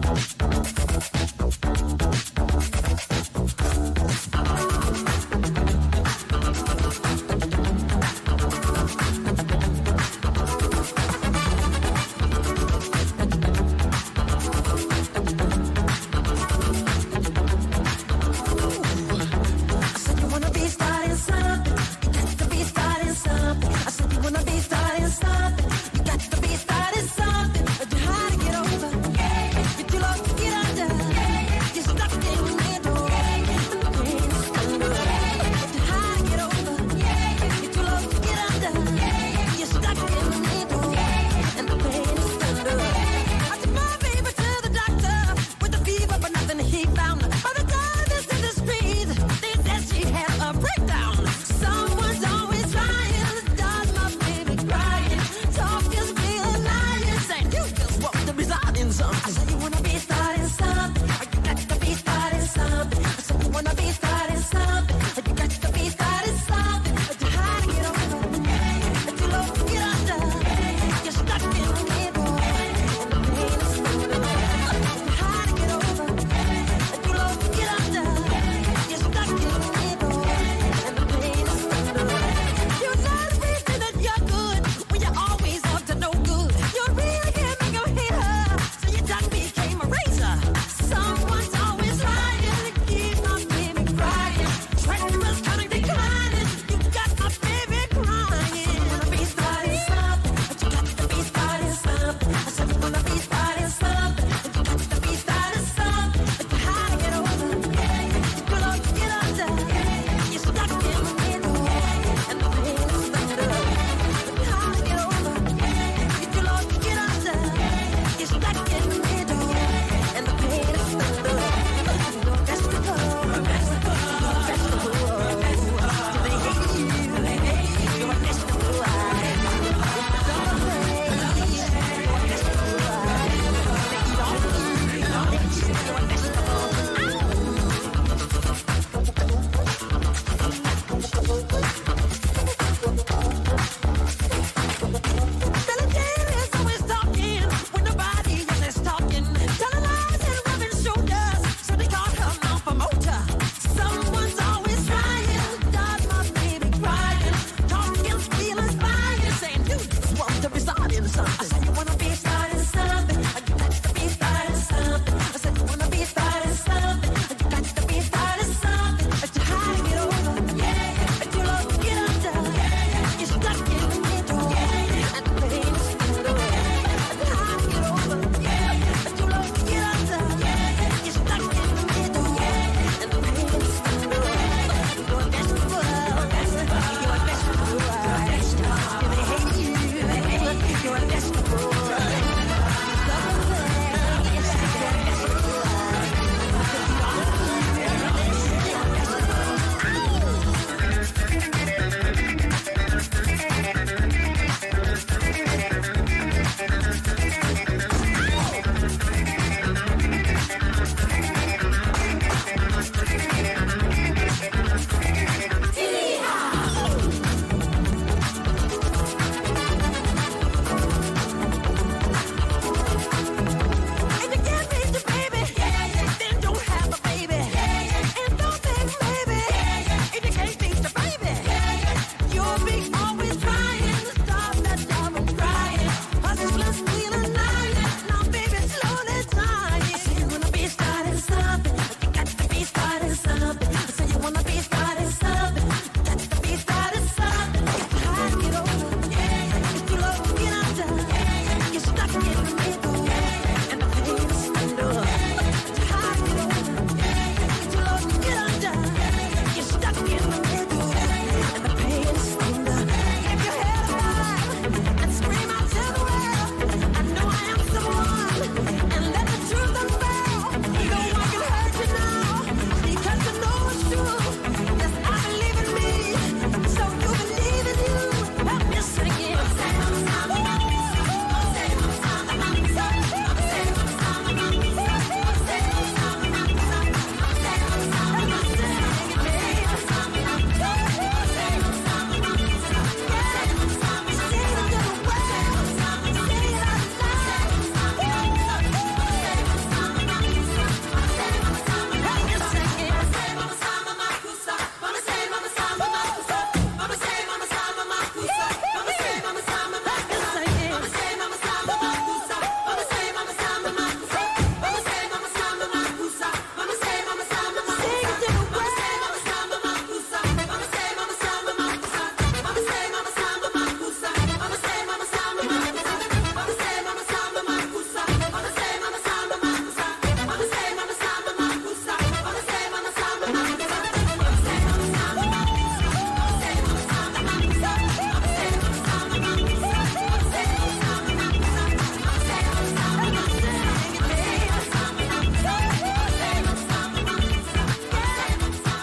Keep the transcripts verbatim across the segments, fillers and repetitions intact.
Stuck in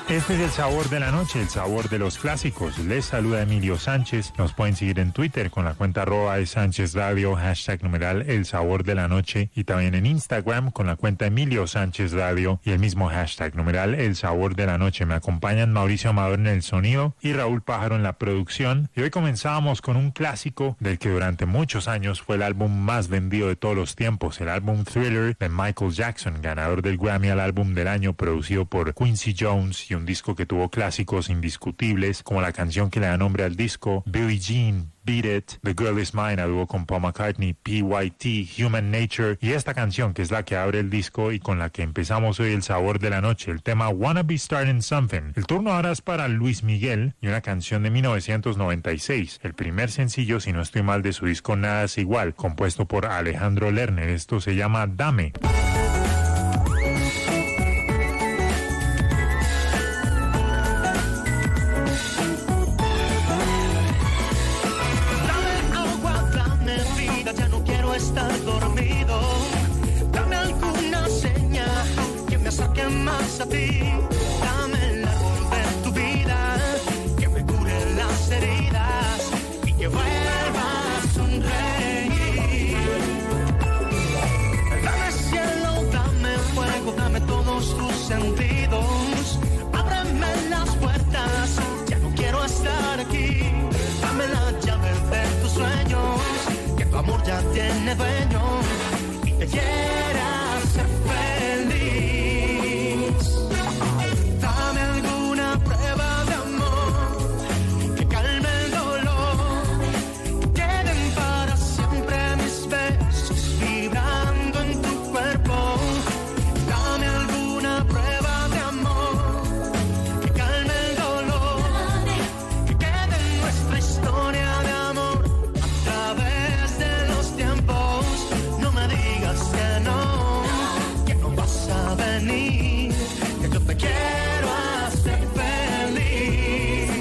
Este es el sabor de la noche, el sabor de los clásicos. Les saluda Emilio Sánchez. Nos pueden seguir en Twitter con la cuenta arroba de Sánchez Radio, hashtag numeral el sabor de la noche, y también en Instagram con la cuenta Emilio Sánchez Radio y el mismo hashtag numeral el sabor de la noche. Me acompañan Mauricio Amador en el sonido y Raúl Pájaro en la producción. Y hoy comenzábamos con un clásico del que durante muchos años fue el álbum más vendido de todos los tiempos, el álbum Thriller de Michael Jackson, ganador del Grammy al álbum del año, producido por Quincy Jones, y un disco que tuvo clásicos indiscutibles como la canción que le da nombre al disco, Billie Jean, Beat It, The Girl Is Mine, a dúo con Paul McCartney, P Y T, Human Nature, y esta canción que es la que abre el disco y con la que empezamos hoy el sabor de la noche, el tema Wanna Be Starting Something. El turno ahora es para Luis Miguel y una canción de mil novecientos noventa y seis, el primer sencillo, si no estoy mal, de su disco Nada es Igual, compuesto por Alejandro Lerner. Esto se llama Dame. Estar dormido, dame alguna señal que me acerque más a ti, dame el árbol de tu vida, que me cure las heridas y que vuelva a sonreír. Dame cielo, dame fuego, dame todos tus sentidos, ábreme las puertas, ya no quiero estar aquí, dame la llave de tus sueños, tu amor ya tiene dueño y te quiera hacer feliz. Dame alguna prueba de amor que calme el dolor, que queden para siempre mis besos vibrando en tu cuerpo. Dame alguna prueba de amor que calme el dolor, que quede nuestra historia de amor a través de los tiempos. No me digas que no, que no vas a venir, que yo te quiero hacer feliz.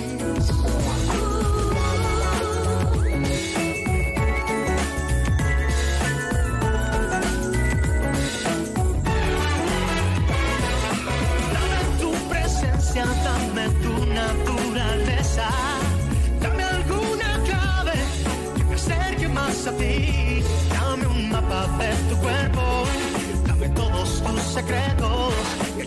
Dame tu presencia, dame tu naturaleza, dame alguna clave que me acerque más a ti, dame un mapa de tu cuerpo, dame todos tus secretos,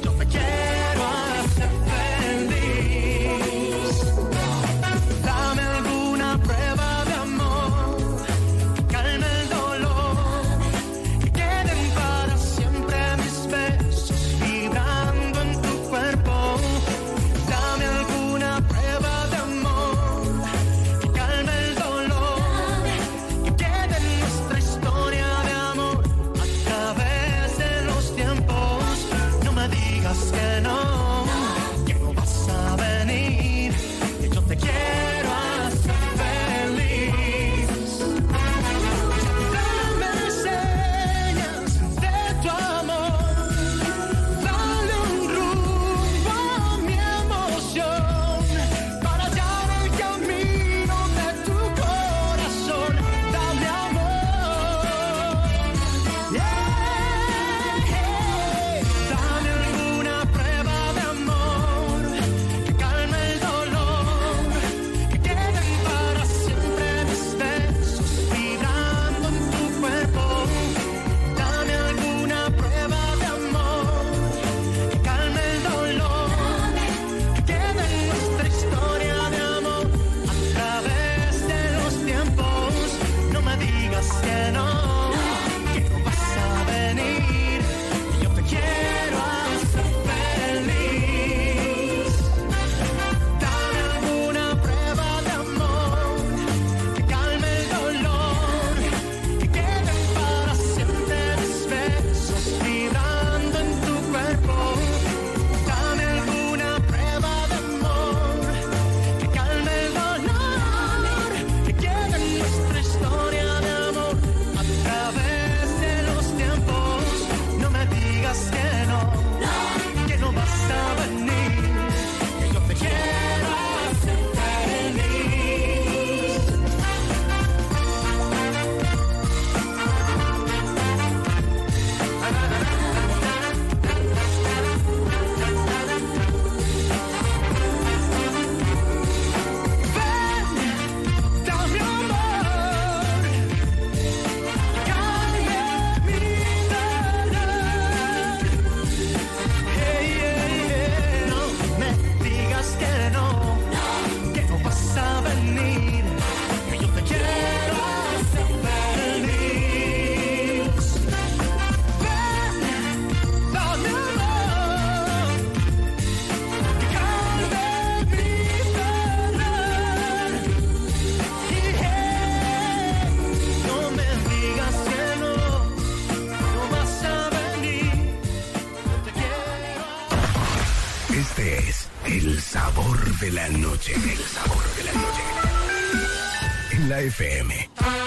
El sabor de la noche. El sabor de la noche. En la F M.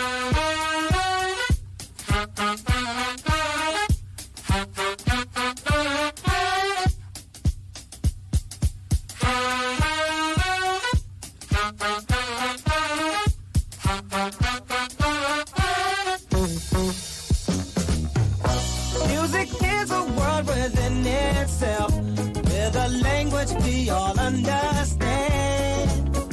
Music is a world within itself, with a language we all understand,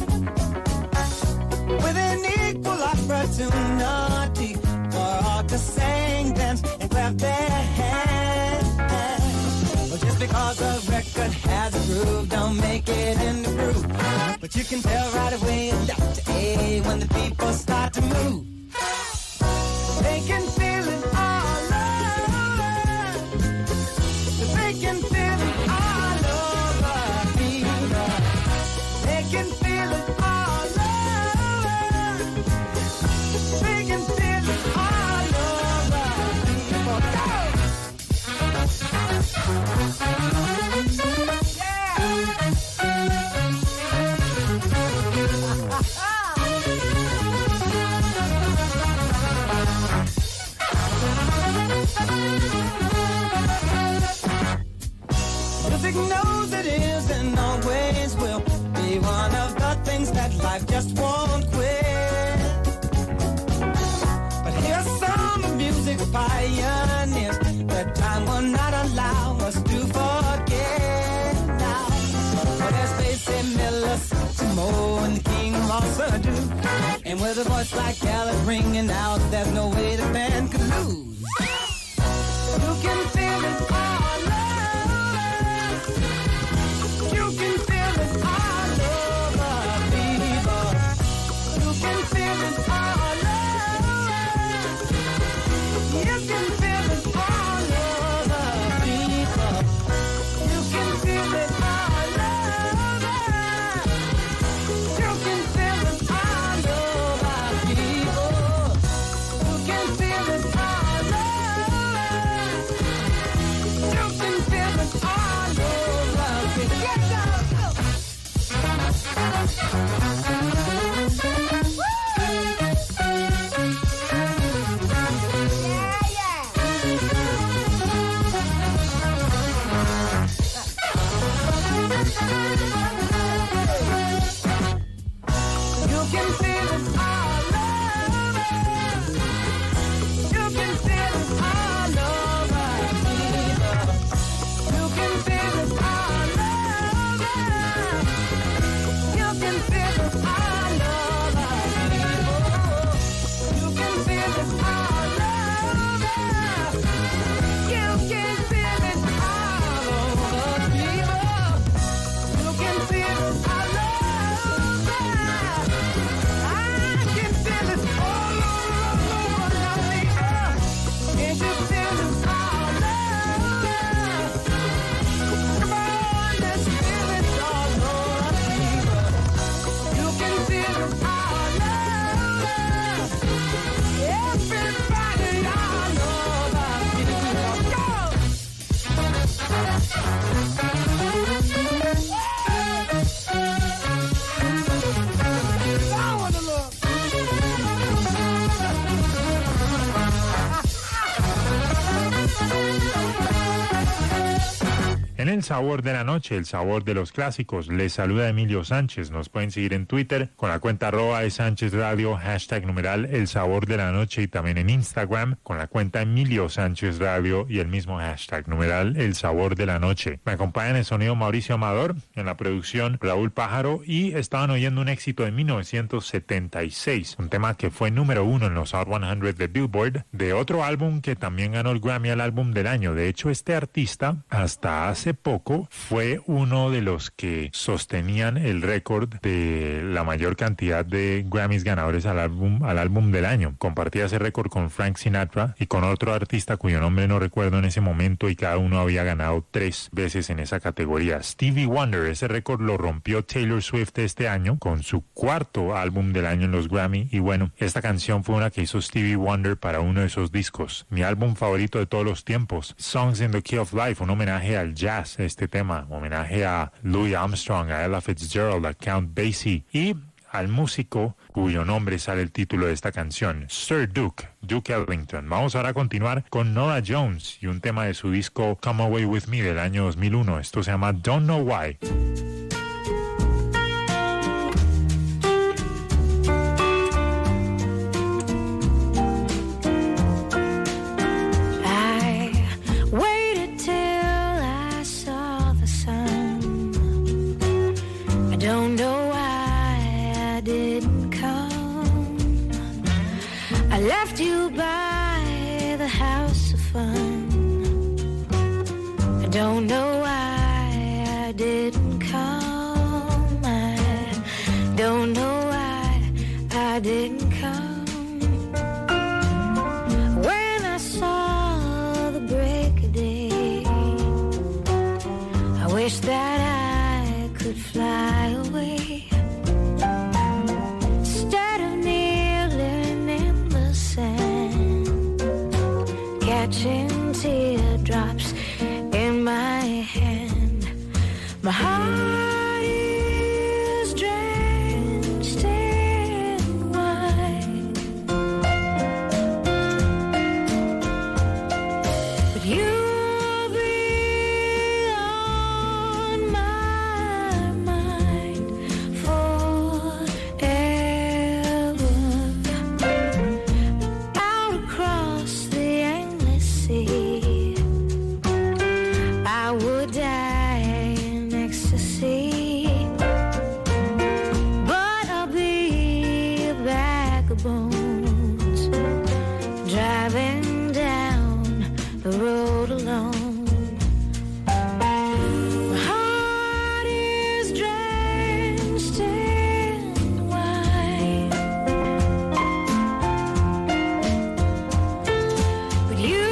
with an equal opportunity for all to sing, dance, and clap their hands. Well, just because a record has a groove, don't make it in the groove. But you can tell right away, left to A, when the people start to move. They can feel it all over. They can feel it all over. Fever. They can feel it all over. They can feel it all over. Fever. Go! Music knows it is and always will be one of the things that life just won't quit. But here's some of music's pioneers that time will not allow us to forget now. But there's Basie Miller, Timo, and the King of all do. And with a voice like Alice ringing out, there's no way the band could lose. You can feel it all over. You can feel it all over, fever. You can feel it all over. You can feel it all over, fever. You can feel it all over. You can feel it all over, fever. You can feel it all over. You can feel it all over, fever. Get down. You can feel it all over. You can feel it all over, fever. You can feel it all over. You can feel it all over, fever. You can feel it all over. You can feel it all over, fever. You can feel it all over. I can feel it all over, fever. Can't you feel it all over? Come on, let's feel it all over, fever. You can feel it all over. Everybody all over, fever. Go! I wanna look. En el sabor de la noche, el sabor de los clásicos, les saluda Emilio Sánchez. Nos pueden seguir en Twitter con la cuenta arroba de Sánchez Radio, hashtag numeral el sabor de la noche, y también en Instagram con la cuenta Emilio Sánchez Radio y el mismo hashtag numeral el sabor de la noche. Me acompaña en el sonido Mauricio Amador, en la producción Raúl Pájaro, y estaban oyendo un éxito de mil novecientos setenta y seis, un tema que fue número uno en los Hot cien de Billboard, de otro álbum que también ganó el Grammy al álbum del año. De hecho, este artista hasta hace poco fue uno de los que sostenían el récord de la mayor cantidad de Grammys ganadores al álbum, al álbum del año. Compartía ese récord con Frank Sinatra y con otro artista cuyo nombre no recuerdo en ese momento, y cada uno había ganado tres veces en esa categoría. Stevie Wonder, ese récord lo rompió Taylor Swift este año con su cuarto álbum del año en los Grammy, y bueno, esta canción fue una que hizo Stevie Wonder para uno de esos discos. Mi álbum favorito de todos los tiempos, Songs in the Key of Life, un homenaje al jazz, este tema, homenaje a Louis Armstrong, a Ella Fitzgerald, a Count Basie y al músico cuyo nombre sale el título de esta canción, Sir Duke, Duke Ellington. Vamos ahora a continuar con Norah Jones y un tema de su disco Come Away With Me del año dos mil uno. Esto se llama Don't Know Why. Left you by the house of fun. I don't know why I didn't come. I don't know why I didn't come. When I saw the break of day, I wish that I could fly away. Catching teardrops in my hand. My heart is drenched in wine, but you'll be on my mind forever. Out across the I would die in ecstasy, but I'll be a bag of bones, driving down the road alone. My heart is drenched in wine, but you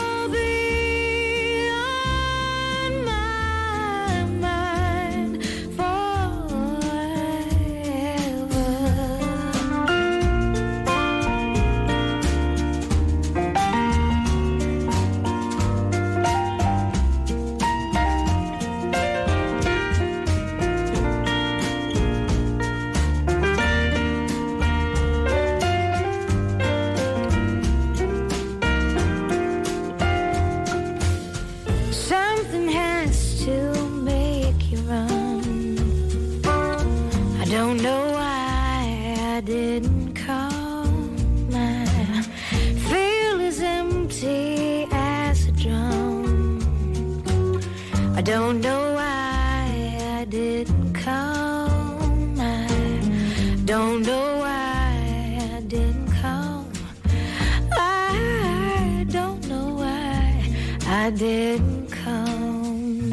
don't know why I didn't come. I don't know why I didn't come. I don't know why I didn't come.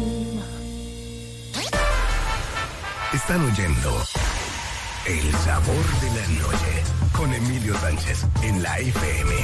Están oyendo El Sabor de la Noche con Emilio Sánchez en la F M.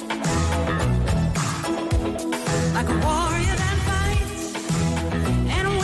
Like a warrior that fights and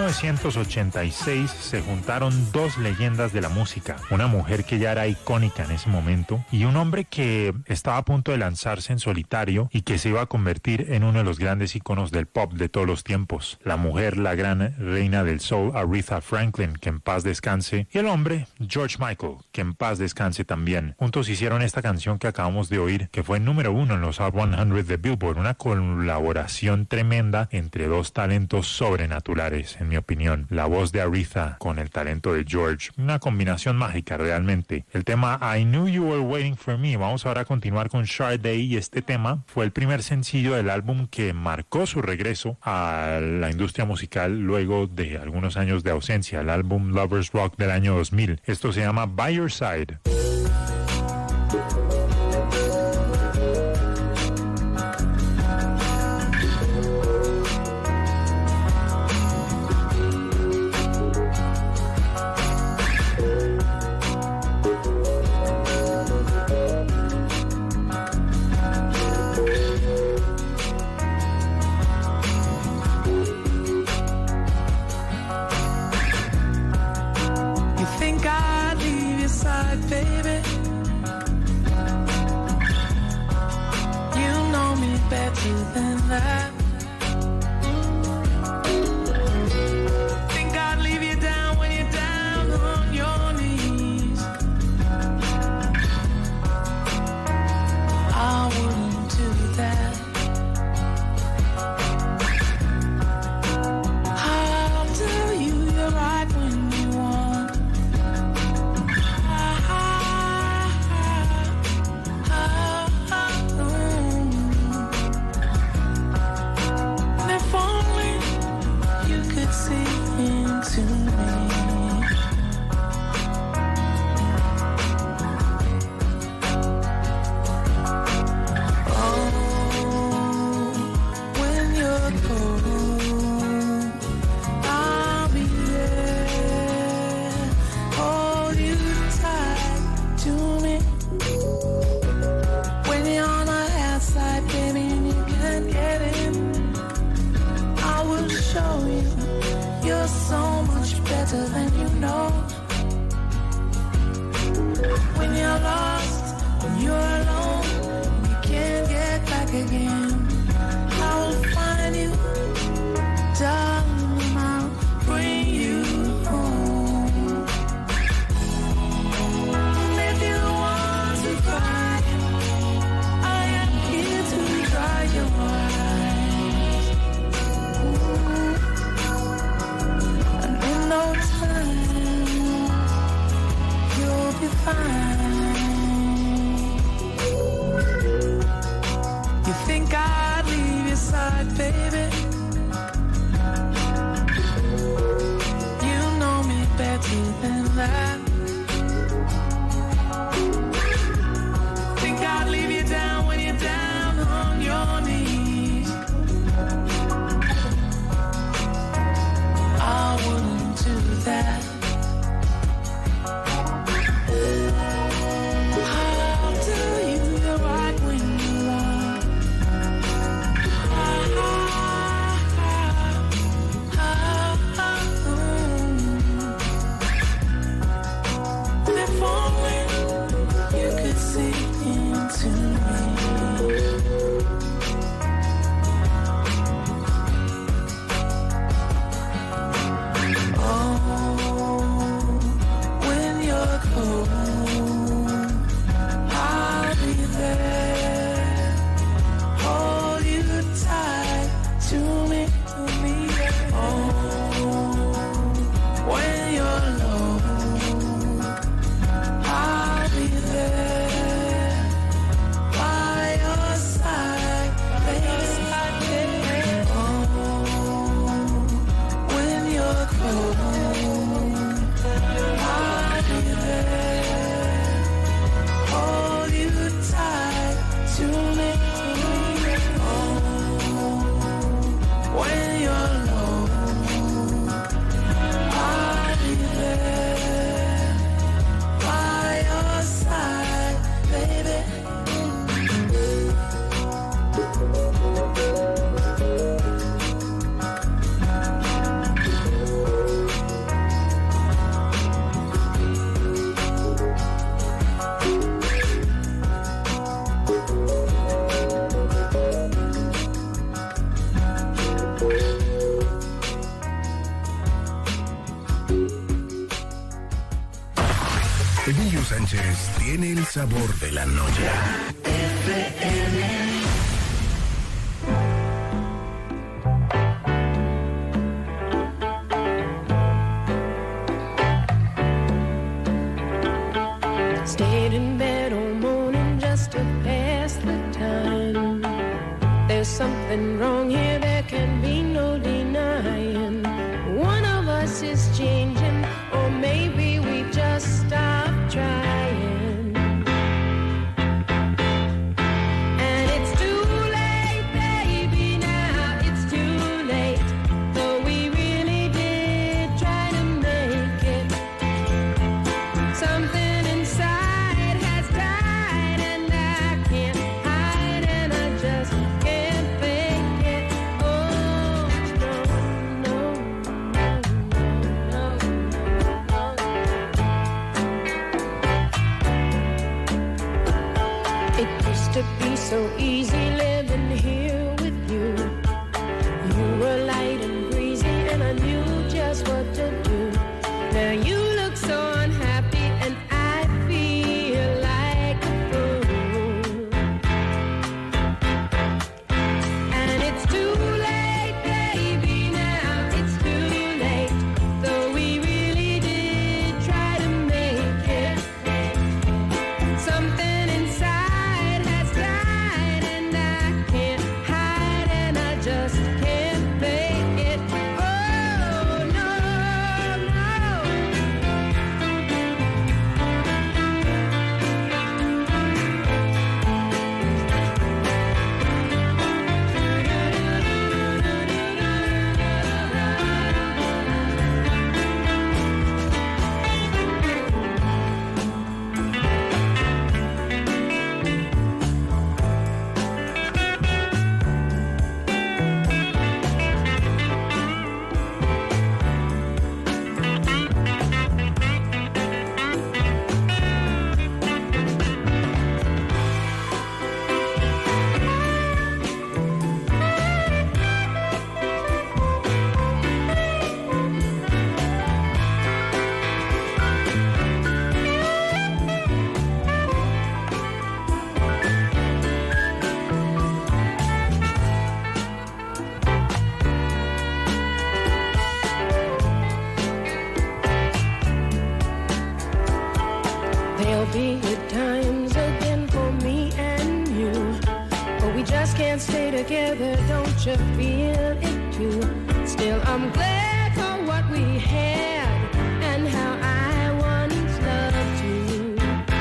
novecientos ochenta y seis se juntaron dos leyendas de la música, una mujer que ya era icónica en ese momento y un hombre que estaba a punto de lanzarse en solitario y que se iba a convertir en uno de los grandes íconos del pop de todos los tiempos. La mujer, la gran reina del soul, Aretha Franklin, que en paz descanse, y el hombre, George Michael, que en paz descanse también. Juntos hicieron esta canción que acabamos de oír, que fue número uno en los Hot cien de Billboard, una colaboración tremenda entre dos talentos sobrenaturales, en mi opinión. La voz de Aretha con el talento de George, una combinación mágica realmente. El tema I Knew You Were Waiting For Me. Vamos ahora a continuar con Sade, y este tema fue el primer sencillo del álbum que marcó su regreso a la industria musical luego de algunos años de ausencia, el álbum Lovers Rock del año dos mil. Esto se llama By Your Side. Sánchez tiene el sabor de la noche. Stayed in bed all morning just to pass the time. There's something wrong here, there can be no denying. One of us is changing, or maybe we just stopped trying. And it's too late, baby, now it's too late. Though we really did try to make it. Something inside has died, and I can't hide, and I just can't fake it. Oh, no, no, no, no, no. It used to be so easy living here with you. You were light and breezy, and I knew just what to do. Now you look so unhappy, and I feel like a fool. And it's too late, baby, now it's too late. Though we really did try to make it. Something inside has died, and I can't hide, and I just can't fake it. Oh, no, no. There'll be good times again for me and you, but we just can't stay together, don't you feel it too? Still, I'm glad for what we had and how I once loved you.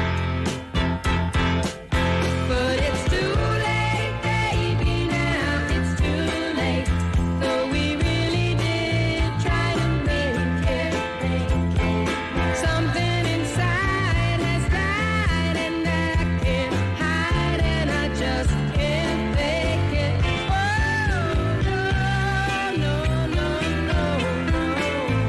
But it's too late, baby, now it's too late. Though we really did try to make it, make it. Something inside has died, and I can't hide, and I just can't fake it. Oh, no, no, no, no, no.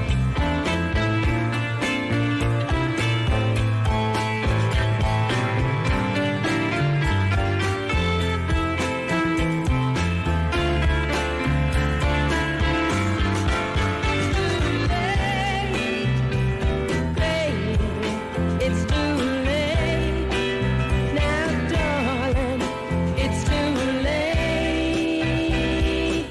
It's too late, now darling, it's too late.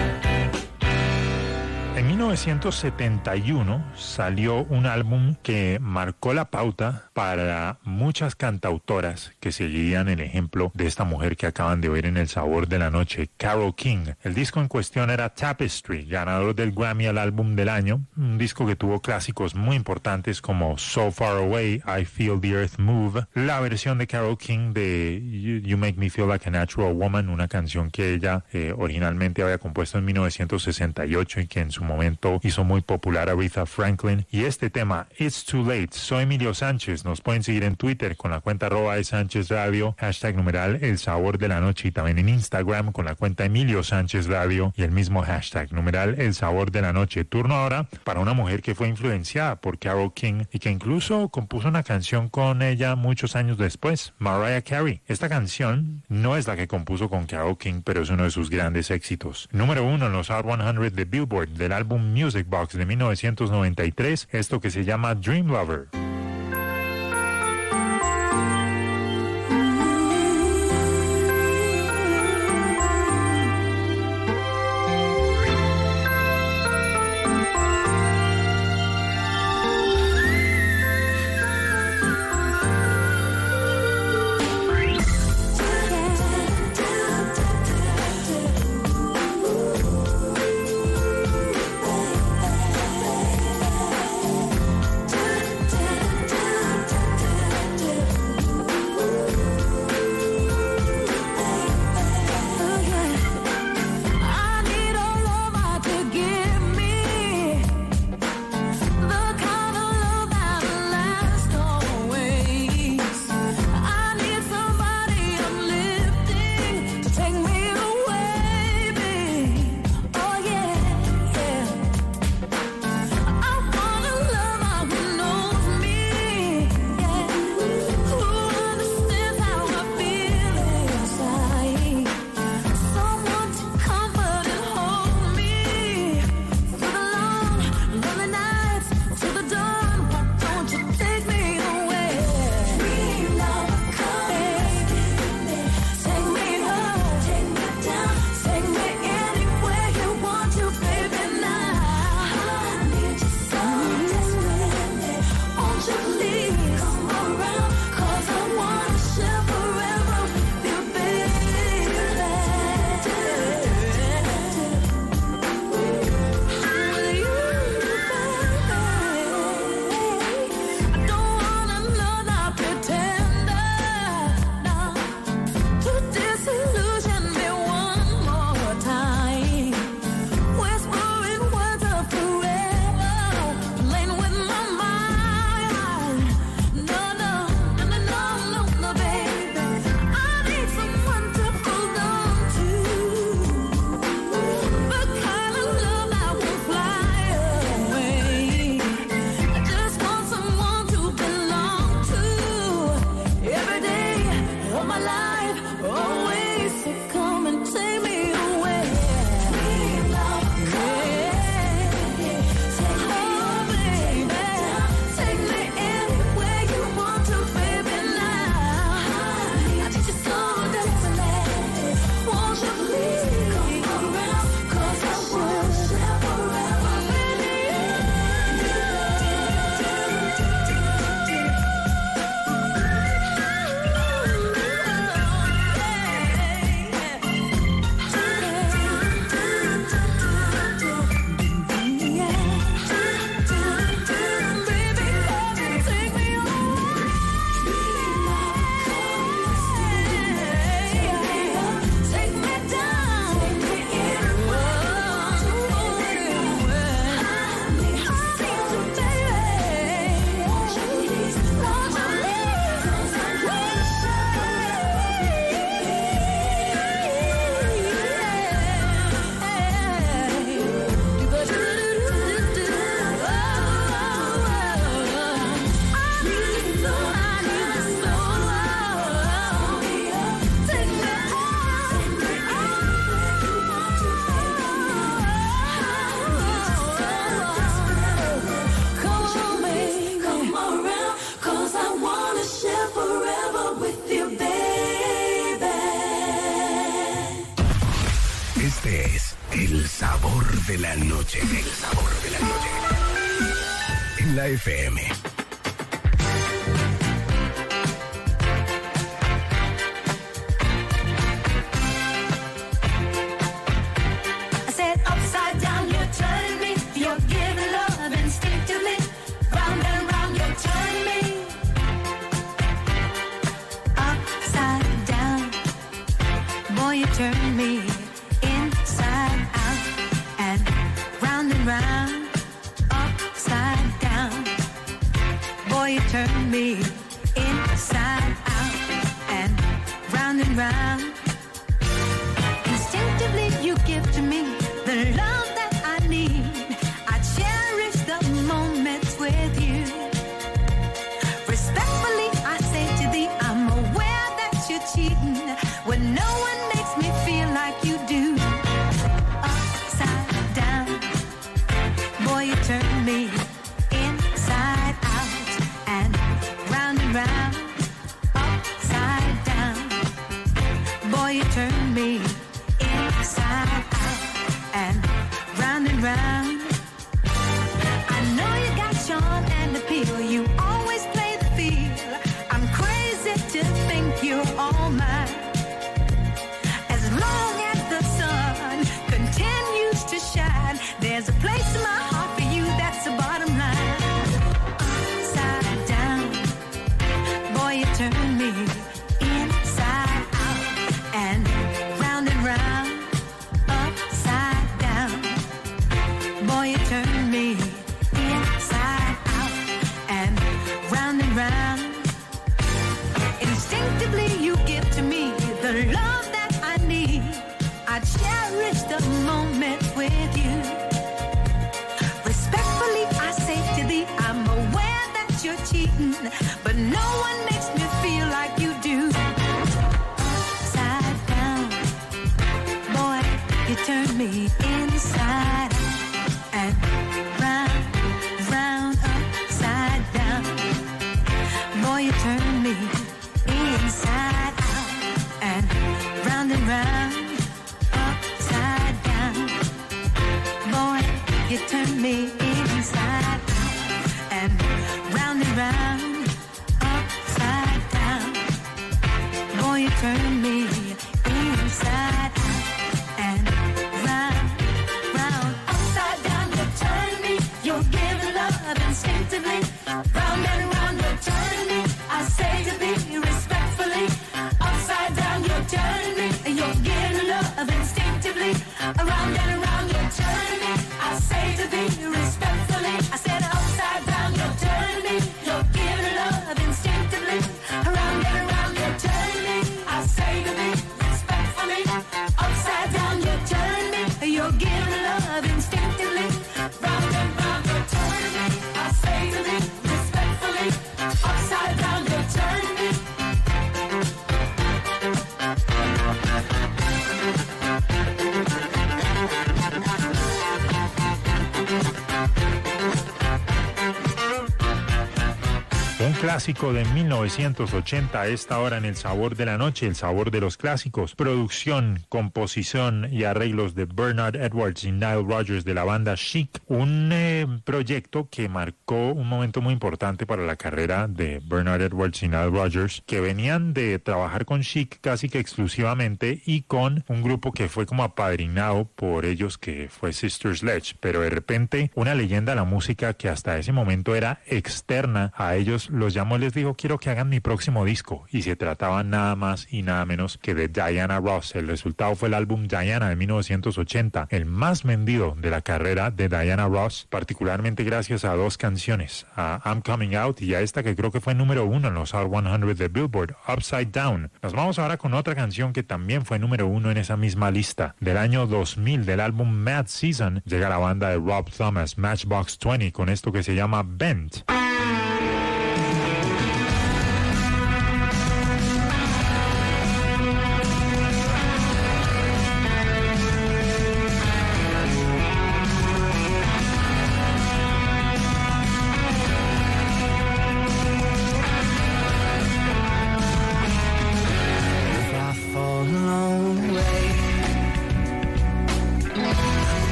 En mil novecientos setenta y uno salió un álbum que marcó la pauta para muchas cantautoras que seguirían el ejemplo de esta mujer que acaban de ver en El Sabor de la Noche, Carole King. El disco en cuestión era Tapestry, ganador del Grammy al álbum del año, un disco que tuvo clásicos muy importantes como So Far Away, I Feel the Earth Move, la versión de Carole King de You, You Make Me Feel Like a Natural Woman, una canción que ella eh, originalmente había compuesto en mil novecientos sesenta y ocho y que en su momento hizo muy popular a Aretha Franklin. Y este tema, It's Too Late. Soy Emilio Sánchez. Nos pueden seguir en Twitter con la cuenta arroba de Sánchez Radio, hashtag numeral El Sabor de la Noche, y también en Instagram con la cuenta Emilio Sánchez Radio y el mismo hashtag numeral El Sabor de la Noche. Turno ahora para una mujer que fue influenciada por Carole King y que incluso compuso una canción con ella muchos años después, Mariah Carey. Esta canción no es la que compuso con Carole King, pero es uno de sus grandes éxitos. Número uno en los Hot cien de Billboard del álbum Music Box de mil novecientos noventa y tres, esto que se llama Dream Lover. es el sabor de la noche. El sabor de la noche. En la F M. I said upside down, you turn me. You're giving love instinctively. Round and round, you turn me. Upside down, boy, you turn me inside out and round and round. Upside down, boy, you turn me inside out and round and round. Instinctively you give to me the love that I need. I cherish the moments with you. Respectfully I say to thee, I'm aware that you're cheating when no one makes me feel like you do. Upside down, boy, you turn me inside out and round and round. Upside down, boy, you turn me inside out and round and round. I know you got charm and appeal. You always play the field. I'm crazy to think you're all mine. As long as the sun continues to shine, there's a place in my heart for you. That's the bottom line. Upside down, boy, you turn me inside out and round and round. Upside down, boy, you turn me inside out and round and round. Instinctively you give to me the love that I need. I cherish the moment with you. Respectfully I say to thee, I'm aware that you're cheating, but no one makes me feel like you do. Upside down, boy, you turn me inside out and round, round, upside down. Boy, you turn me inside out and round and round. Upside down, boy, you turn me inside out and round and round. Upside down, boy, you turn me inside out and round, round. Upside down, you turn me. You're giving love instinctively. Round and round, you turn me. I say to thee respectfully. Upside down, you turn me. You're giving love instinctively. Around and around, you turn me. I say to thee respectfully. I said upside down, you turn me. You're giving love instinctively. Around and around, you turn me. I say to thee respectfully. Upside down, you turn me. You're giving love instinctively. Round and round, you turn me. I say to thee respectfully. Upside down, you turn me. Un clásico de mil novecientos ochenta a esta hora en El Sabor de la Noche, el sabor de los clásicos. Producción, composición y arreglos de Bernard Edwards y Nile Rodgers de la banda Chic. Un eh, proyecto que marcó un momento muy importante para la carrera de Bernard Edwards y Nile Rodgers, que venían de trabajar con Chic casi que exclusivamente y con un grupo que fue como apadrinado por ellos, que fue Sister Sledge. Pero de repente una leyenda de la música que hasta ese momento era externa a ellos los llamó y les dijo: quiero que hagan mi próximo disco, y se trataba nada más y nada menos que de Diana Ross. El resultado fue el álbum Diana de mil novecientos ochenta, el más vendido de la carrera de Diana Ross, particularmente gracias a dos canciones, a I'm Coming Out y a esta que creo que fue número uno en los Hot cien de Billboard, Upside Down. Nos vamos ahora con otra canción que también fue número uno en esa misma lista. Del año dos mil, del álbum Mad Season, llega la banda de Rob Thomas, Matchbox veinte, con esto que se llama Bent.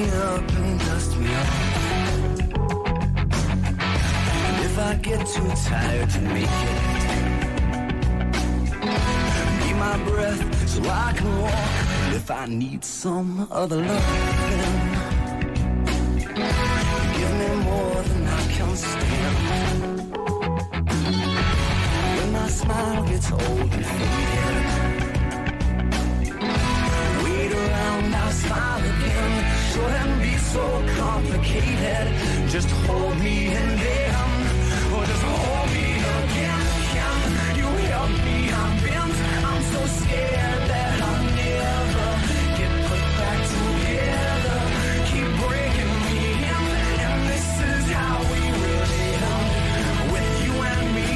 up and dust me off. And if I get too tired to make it, need my breath so I can walk. And if I need some other love, then give me more than I can stand. When my smile gets old and faded, wait around, I'll smile again. Shouldn't be so complicated. Just hold me and then, or just hold me again. Can you help me? I'm bent. I'm so scared that I'll never get put back together. Keep breaking me in, and this is how we really end, with you and me.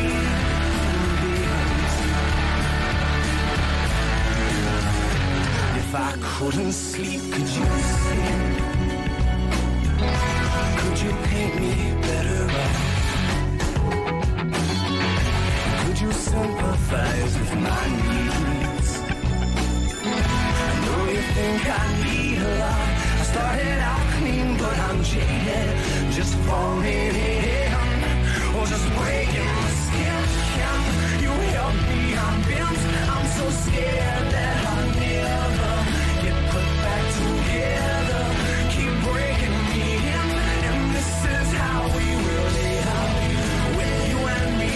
If I couldn't sleep, could you sleep? Could you paint me better off? Could you sympathize with my needs? I know you think I need a lot. I started out clean, but I'm jaded. Just falling in, or just breaking my skin. Can you help me? I'm bent. I'm so scared that I'll never get put back together. Keep breaking me in, and this is how we really are, with you and me.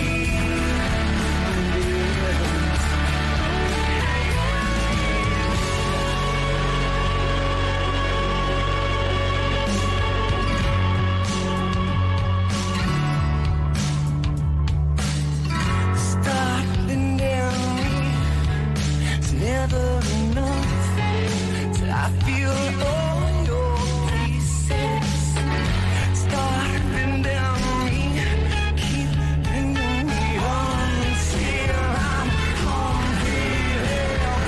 Starting down me, it's never enough till I feel all your pieces. Starting down me, keep bringing me on until I'm completely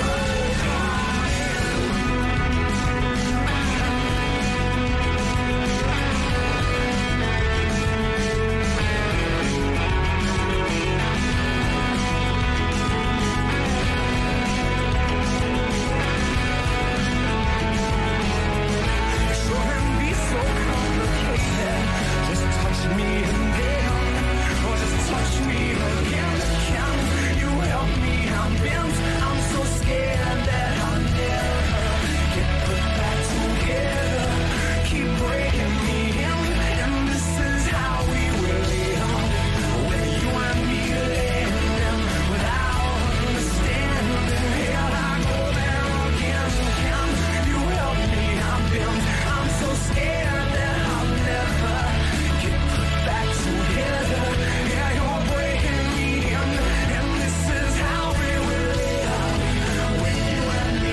shouldn't be so complicated. Just touch me and then, or just touch me again. Can you help me? I'm bent. I'm so scared that I'll never get put back together. Keep breaking me in, and this is how we really are, with you and me laying without understanding. Here I go there again. Can you help me? I'm bent. I'm so scared that I'll never get put back together. Yeah, you're breaking me in, and this is how we really are, with you and me.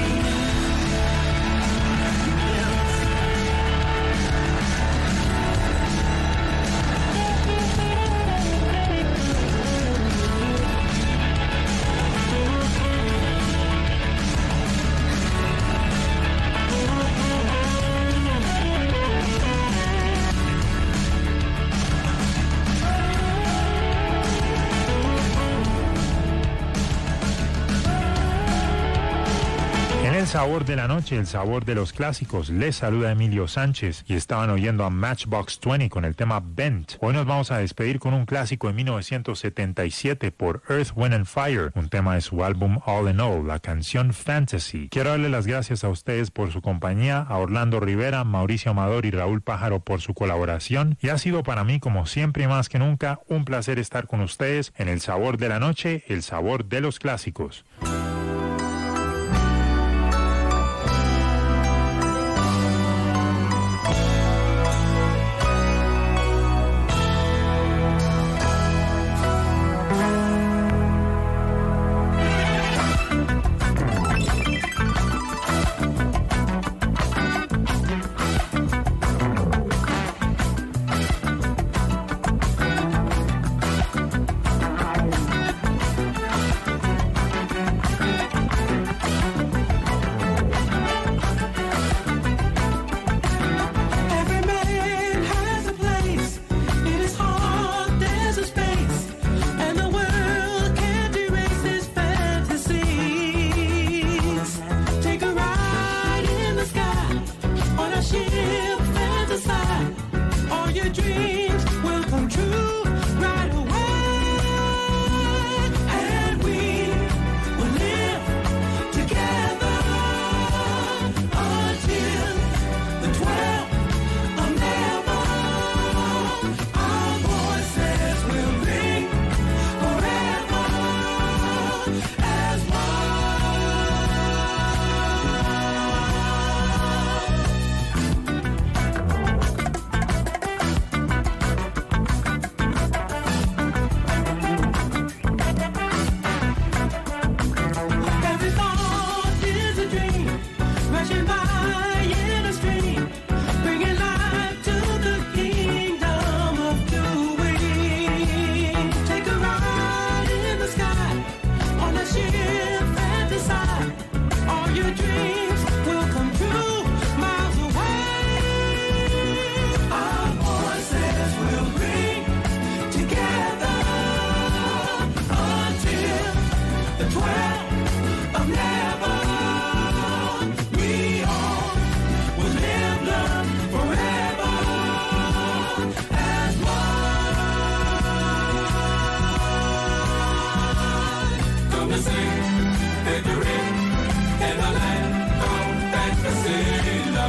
En el sabor de la noche, el sabor de los clásicos, les saluda Emilio Sánchez y estaban oyendo a Matchbox veinte con el tema Bent. Hoy nos vamos a despedir con un clásico de mil novecientos setenta y siete por Earth, Wind and Fire, un tema de su álbum All in All, la canción Fantasy. Quiero darle las gracias a ustedes por su compañía, a Orlando Rivera, Mauricio Amador y Raúl Pájaro por su colaboración, y ha sido para mí, como siempre y más que nunca, un placer estar con ustedes en el sabor de la noche, el sabor de los clásicos.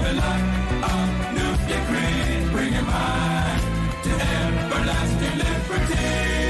Loving like a nuclear creed, bringing mine to everlasting liberty.